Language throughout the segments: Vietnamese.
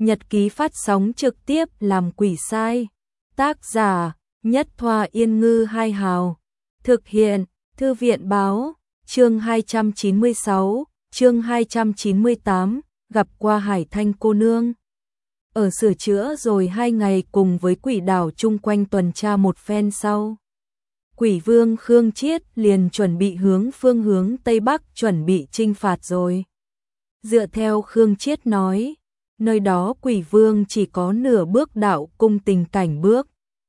Nhật ký phát sóng trực tiếp làm quỷ sai. Tác giả Nhất Thoa Yên Ngư Hai Hào. Thực hiện Thư viện Báo. Chương 296, chương 298, gặp qua Hải Thanh cô nương. Ở sửa chữa rồi 2 ngày cùng với quỷ đảo chung quanh tuần tra một phen sau. Quỷ vương Khương Chiết liền chuẩn bị hướng phương hướng Tây Bắc chuẩn bị chinh phạt rồi. Dựa theo Khương Chiết nói, nơi đó quỷ vương chỉ có nửa bước đạo cung tình cảnh bước.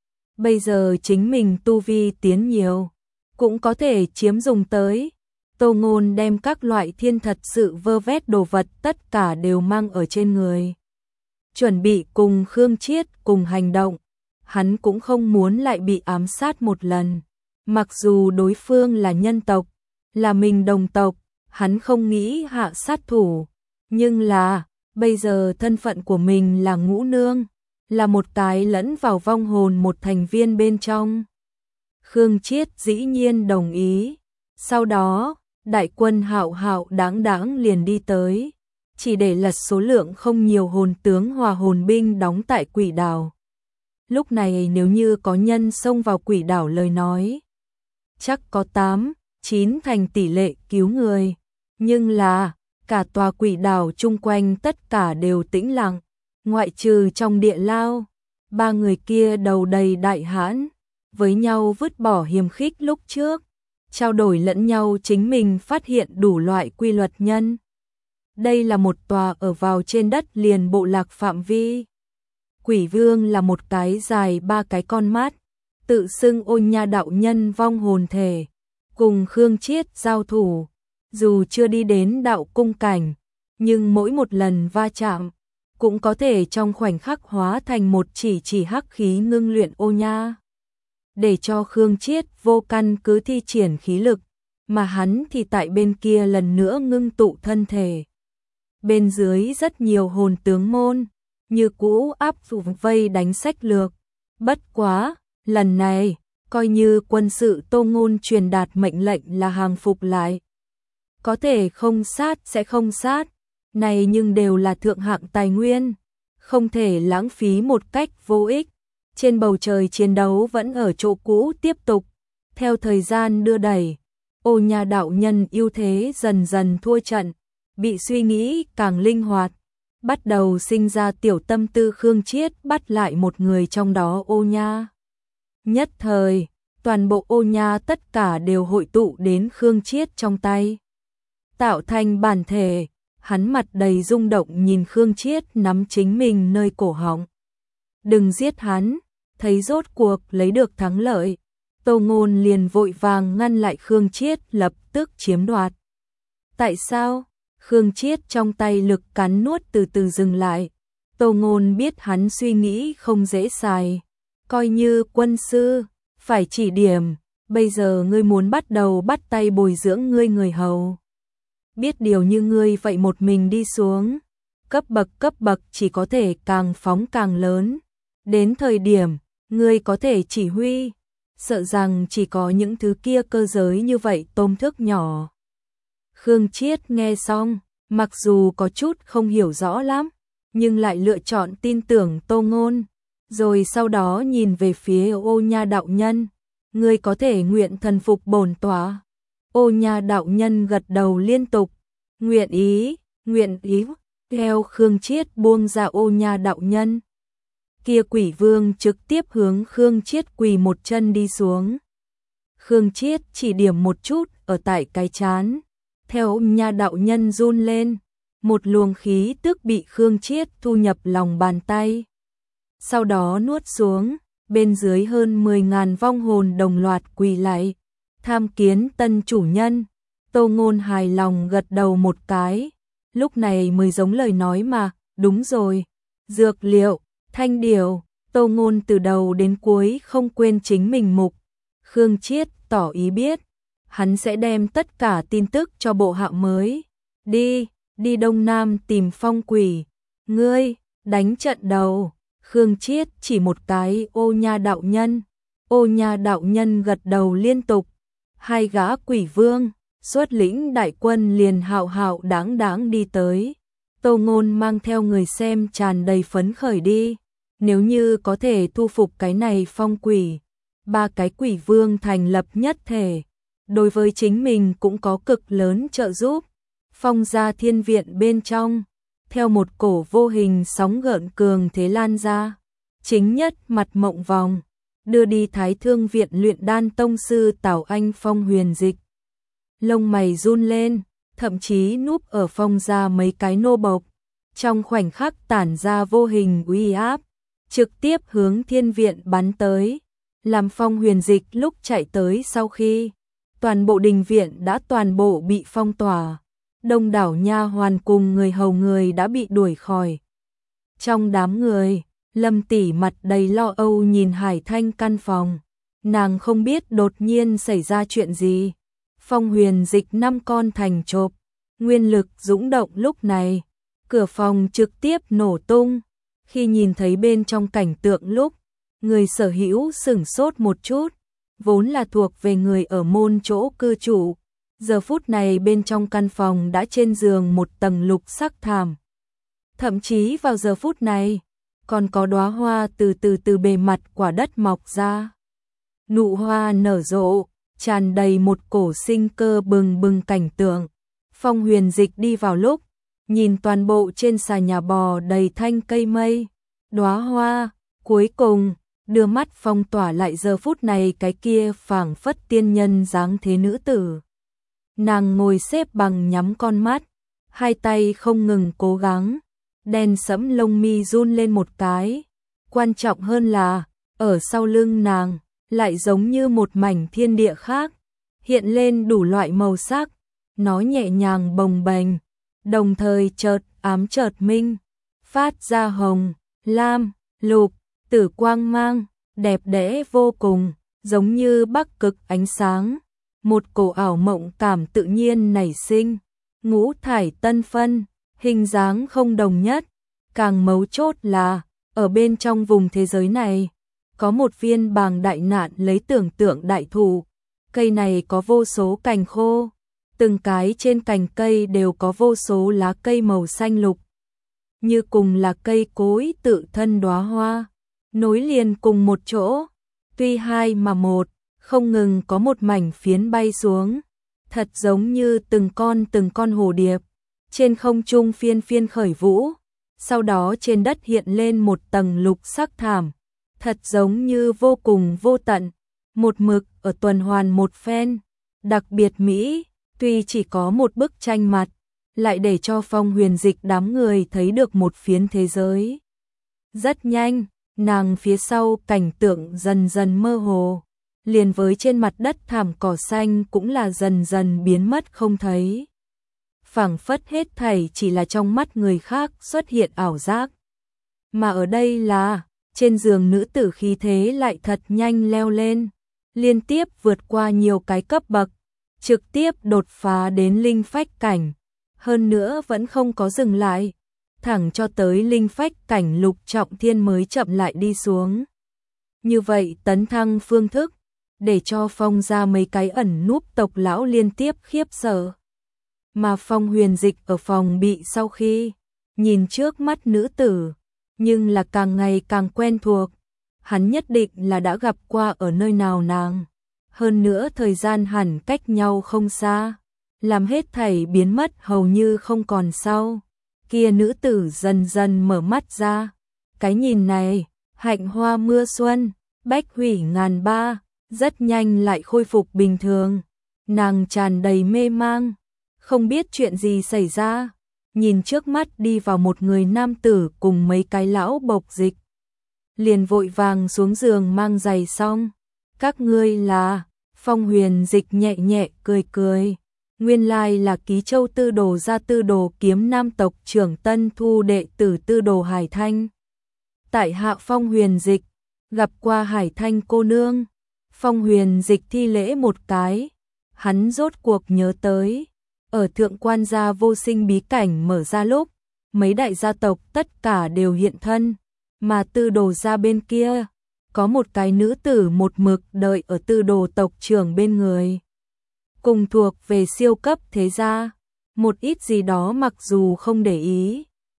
Bây giờ chính mình tu vi tiến nhiều, cũng có thể chiếm dùng tới. Tô Ngôn đem các loại thiên thật sự vơ vét đồ vật tất cả đều mang ở trên người. Chuẩn bị cùng Khương Chiết cùng hành động, hắn cũng không muốn lại bị ám sát một lần. Mặc dù đối phương là nhân tộc, là mình đồng tộc, hắn không nghĩ hạ sát thủ. Nhưng là, bây giờ thân phận của mình là ngũ nương, là một cái lẫn vào vong hồn một thành viên bên trong. Khương Chiết dĩ nhiên đồng ý. Sau đó, đại quân hạo hạo đáng đáng liền đi tới, chỉ để lật số lượng không nhiều hồn tướng hòa hồn binh đóng tại quỷ đảo. Lúc này nếu như có nhân xông vào quỷ đảo lời nói, chắc có 8-9 thành tỷ lệ cứu người. Nhưng là, cả tòa quỷ đảo chung quanh tất cả đều tĩnh lặng, ngoại trừ trong địa lao, 3 người kia đầu đầy đại hãn, với nhau vứt bỏ hiềm khích lúc trước, trao đổi lẫn nhau chính mình phát hiện đủ loại quy luật nhân. Đây là một tòa ở vào trên đất liền bộ lạc phạm vi. Quỷ vương là một cái dài 3 cái con mắt, tự xưng Ôn Nha đạo nhân vong hồn thể, cùng Khương Chiết giao thủ. Dù chưa đi đến đạo cung cảnh, nhưng mỗi một lần va chạm, cũng có thể trong khoảnh khắc hóa thành một chỉ hắc khí ngưng luyện ô nha. Để cho Khương Chiết vô căn cứ thi triển khí lực, mà hắn thì tại bên kia lần nữa ngưng tụ thân thể. Bên dưới rất nhiều hồn tướng môn, như cũ áp dụng vây đánh sách lược. Bất quá, lần này, coi như quân sự Tô Ngôn truyền đạt mệnh lệnh là hàng phục lại. Có thể không sát sẽ không sát, này nhưng đều là thượng hạng tài nguyên, không thể lãng phí một cách vô ích. Trên bầu trời chiến đấu vẫn ở chỗ cũ tiếp tục, theo thời gian đưa đẩy, Ô Nha đạo nhân ưu thế dần dần thua trận, bị suy nghĩ càng linh hoạt, bắt đầu sinh ra tiểu tâm tư. Khương Chiết bắt lại một người trong đó Ô Nha. Nhất thời, toàn bộ Ô Nha tất cả đều hội tụ đến Khương Chiết trong tay, tạo thành bản thể. Hắn mặt đầy rung động nhìn Khương Chiết nắm chính mình nơi cổ họng. Đừng giết hắn. Thấy rốt cuộc lấy được thắng lợi, Tô Ngôn liền vội vàng ngăn lại Khương Chiết lập tức chiếm đoạt. Tại sao? Khương Chiết trong tay lực cắn nuốt từ từ dừng lại. Tô Ngôn biết hắn suy nghĩ không dễ xài. Coi như quân sư, phải chỉ điểm, bây giờ ngươi muốn bắt đầu bắt tay bồi dưỡng ngươi người hầu. Biết điều như ngươi vậy một mình đi xuống, cấp bậc chỉ có thể càng phóng càng lớn. Đến thời điểm, ngươi có thể chỉ huy, sợ rằng chỉ có những thứ kia cơ giới như vậy tôm thước nhỏ. Khương Chiết nghe xong, mặc dù có chút không hiểu rõ lắm, nhưng lại lựa chọn tin tưởng Tô Ngôn, rồi sau đó nhìn về phía Ô Nha đạo nhân, ngươi có thể nguyện thần phục bổn tọa. Ô Nha đạo nhân gật đầu liên tục, nguyện ý. Theo Khương Chiết buông ra Ô Nha đạo nhân, kia quỷ vương trực tiếp hướng Khương Chiết quỳ một chân đi xuống. Khương Chiết chỉ điểm một chút ở tại cái trán, theo Ô Nha đạo nhân run lên, một luồng khí tức bị Khương Chiết thu nhập lòng bàn tay. Sau đó nuốt xuống, bên dưới hơn 10.000 vong hồn đồng loạt quỳ lại, tham kiến tân chủ nhân. Tô Ngôn hài lòng gật đầu một cái, lúc này mới giống lời nói mà, đúng rồi, dược liệu, thanh điều. Tô Ngôn từ đầu đến cuối không quên chính mình mục. Khương Chiết tỏ ý biết, hắn sẽ đem tất cả tin tức cho bộ hạ mới. Đi Đông Nam tìm phong quỷ, ngươi, đánh trận đầu. Khương Chiết chỉ một cái Ô Nha đạo nhân. Ô Nha đạo nhân gật đầu liên tục. 2 gã quỷ vương xuất lĩnh đại quân liền hạo hạo đáng đáng đi tới. Tô Ngôn mang theo người xem tràn đầy phấn khởi đi. Nếu như có thể thu phục cái này phong quỷ, 3 cái quỷ vương thành lập nhất thể, đối với chính mình cũng có cực lớn trợ giúp. Phong gia thiên viện bên trong, theo một cổ vô hình sóng gợn cường thế lan ra, chính nhất mặt Mộng Vòng, đưa đi Thái Thương viện luyện đan tông sư Tào Anh Phong Huyền Dịch. Lông mày run lên, thậm chí núp ở Phong gia mấy cái nô bộc, trong khoảnh khắc tản ra vô hình uy áp, trực tiếp hướng thiên viện bắn tới, làm Phong Huyền Dịch lúc chạy tới sau khi toàn bộ đình viện đã toàn bộ bị phong tỏa, đông đảo nha hoàn cùng người hầu người đã bị đuổi khỏi. Trong đám người, Lâm tỷ mặt đầy lo âu nhìn Hải Thanh căn phòng, nàng không biết đột nhiên xảy ra chuyện gì. Phong Huyền Dịch 5 con thành chộp, nguyên lực dũng động lúc này, cửa phòng trực tiếp nổ tung. Khi nhìn thấy bên trong cảnh tượng lúc, người sở hữu sửng sốt một chút, vốn là thuộc về người ở môn chỗ cư trụ. Giờ phút này bên trong căn phòng đã trên giường một tầng lục sắc thảm. Thậm chí vào giờ phút này, còn có đóa hoa từ bề mặt quả đất mọc ra. Nụ hoa nở rộ, tràn đầy một cổ sinh cơ bừng bừng cảnh tượng. Phong Huyền Dịch đi vào lúc, nhìn toàn bộ trên xà nhà bò đầy thanh cây mây, đóa hoa, cuối cùng đưa mắt phong tỏa lại giờ phút này cái kia phảng phất tiên nhân dáng thế nữ tử. Nàng ngồi xếp bằng nhắm con mắt, hai tay không ngừng cố gắng, đen sẫm lông mi run lên một cái. Quan trọng hơn là, ở sau lưng nàng, lại giống như một mảnh thiên địa khác, hiện lên đủ loại màu sắc, nó nhẹ nhàng bồng bềnh, đồng thời chợt ám chợt minh, phát ra hồng, lam, lục, tử quang mang, đẹp đẽ vô cùng, giống như bắc cực ánh sáng. Một cổ ảo mộng cảm tự nhiên nảy sinh, ngũ thải tân phân, hình dáng không đồng nhất, càng mấu chốt là, ở bên trong vùng thế giới này, có một viên bàng đại nạn lấy tưởng tượng đại thụ, cây này có vô số cành khô, từng cái trên cành cây đều có vô số lá cây màu xanh lục, như cùng là cây cối tự thân đóa hoa, nối liền cùng một chỗ, tuy hai mà một, không ngừng có một mảnh phiến bay xuống, thật giống như từng con hồ điệp, trên không trung phiên phiên khởi vũ, sau đó trên đất hiện lên một tầng lục sắc thảm, thật giống như vô cùng vô tận, một mực ở tuần hoàn một phen, đặc biệt mỹ, tuy chỉ có một bức tranh mặt, lại để cho Phong Huyền Dịch đám người thấy được một phiến thế giới. Rất nhanh, nàng phía sau cảnh tượng dần dần mơ hồ, liền với trên mặt đất thảm cỏ xanh cũng là dần dần biến mất không thấy. Phảng phất hết thảy chỉ là trong mắt người khác xuất hiện ảo giác. Mà ở đây là, trên giường nữ tử khí thế lại thật nhanh leo lên, liên tiếp vượt qua nhiều cái cấp bậc, trực tiếp đột phá đến linh phách cảnh, hơn nữa vẫn không có dừng lại, thẳng cho tới linh phách cảnh lục trọng thiên mới chậm lại đi xuống. Như vậy tấn thăng phương thức, để cho Phong ra mấy cái ẩn núp tộc lão liên tiếp khiếp sợ. Mà Phong Huyền Dịch ở phòng bị sau khi nhìn trước mắt nữ tử, nhưng là càng ngày càng quen thuộc, hắn nhất định là đã gặp qua ở nơi nào nàng. Hơn nữa thời gian hẳn cách nhau không xa, làm hết thảy biến mất hầu như không còn sau. Kia nữ tử dần dần mở mắt ra, cái nhìn này, hạnh hoa mưa xuân, bách hủy ngàn ba, rất nhanh lại khôi phục bình thường. Nàng tràn đầy mê mang, không biết chuyện gì xảy ra, nhìn trước mắt đi vào một người nam tử cùng mấy cái lão bộc dịch. Liền vội vàng xuống giường mang giày xong. Các ngươi là, Phong Huyền Dịch nhẹ nhẹ cười cười. Nguyên lai là Ký Châu Tư Đồ gia Tư Đồ Kiếm Nam tộc trưởng Tân Thu đệ tử Tư Đồ Hải Thanh. Tại hạ Phong Huyền Dịch, gặp qua Hải Thanh cô nương. Phong Huyền Dịch thi lễ một cái, hắn rốt cuộc nhớ tới, ở Thượng Quan gia vô sinh bí cảnh mở ra lúc, mấy đại gia tộc tất cả đều hiện thân, mà Tư Đồ gia bên kia, có một cái nữ tử một mực đợi ở Tư Đồ tộc trưởng bên người. Cùng thuộc về siêu cấp thế gia, một ít gì đó mặc dù không để ý,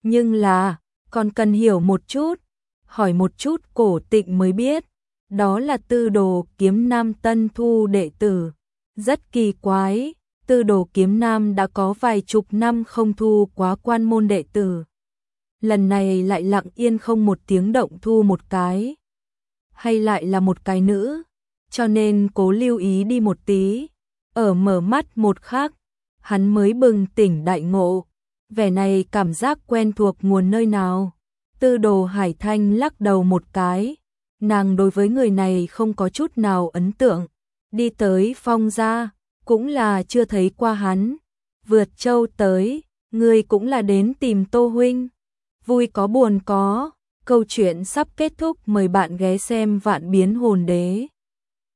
Nhưng là, còn cần hiểu một chút, hỏi một chút Cổ Tịnh mới biết, đó là Tư Đồ Kiếm Nam tân thu đệ tử. Rất kỳ quái, Tư Đồ Kiếm Nam đã có vài chục năm không thu quá quan môn đệ tử. Lần này lại lặng yên không một tiếng động thu một cái. Hay lại là một cái nữ, cho nên Cố lưu ý đi một tí. Ở mở mắt một khắc, hắn mới bừng tỉnh đại ngộ. Vẻ này cảm giác quen thuộc nguồn nơi nào. Tư Đồ Hải Thanh lắc đầu một cái. Nàng đối với người này không có chút nào ấn tượng. Đi tới Phong gia, cũng là chưa thấy qua hắn. Vượt châu tới, người cũng là đến tìm Tô huynh. Vui có buồn có. Câu chuyện sắp kết thúc, mời bạn ghé xem Vạn Biến Hồn Đế.